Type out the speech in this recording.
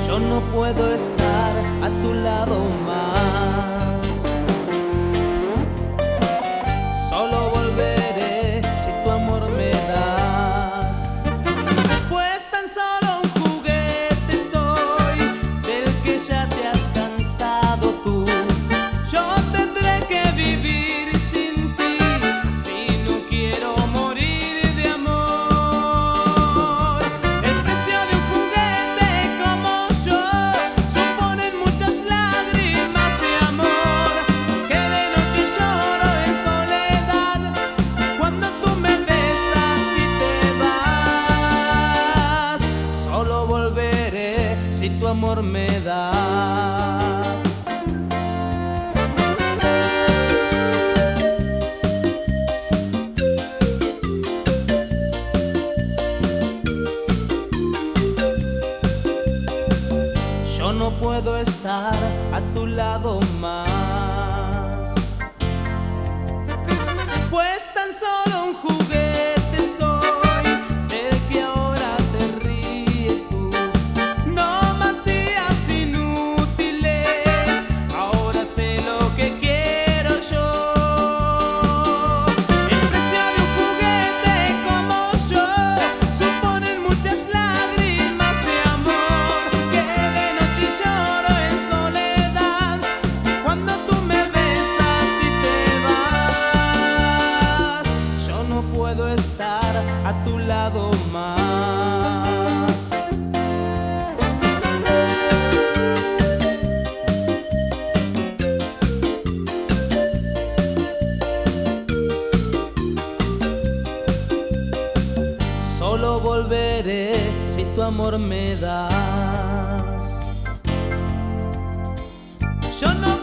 Yo no puedo estar a tu lado más. Solo volveré si tu amor me das. Pues tan solo un juguete soy, del que ya te has cansado tú. Yo tendré que vivir sin ti, si no quiero morir de amor. El precio de un juguete como yo suponen muchas lágrimas de amor, que de noche lloro en soledad cuando tú me besas y te vas. Solo volveré si tu amor me das. Yo no puedo estar a tu lado más. Pues tan solo un juguete soy, del que ahora te ríes tú. No más días inútiles, ahora sé lo que quiero yo. El precio de un juguete como yo suponen muchas lágrimas de amor, que de noche lloro en soledad cuando tú me besas y te vas. Yo no puedo estar a tu lado más. Solo volveré si tu amor me das. Yo no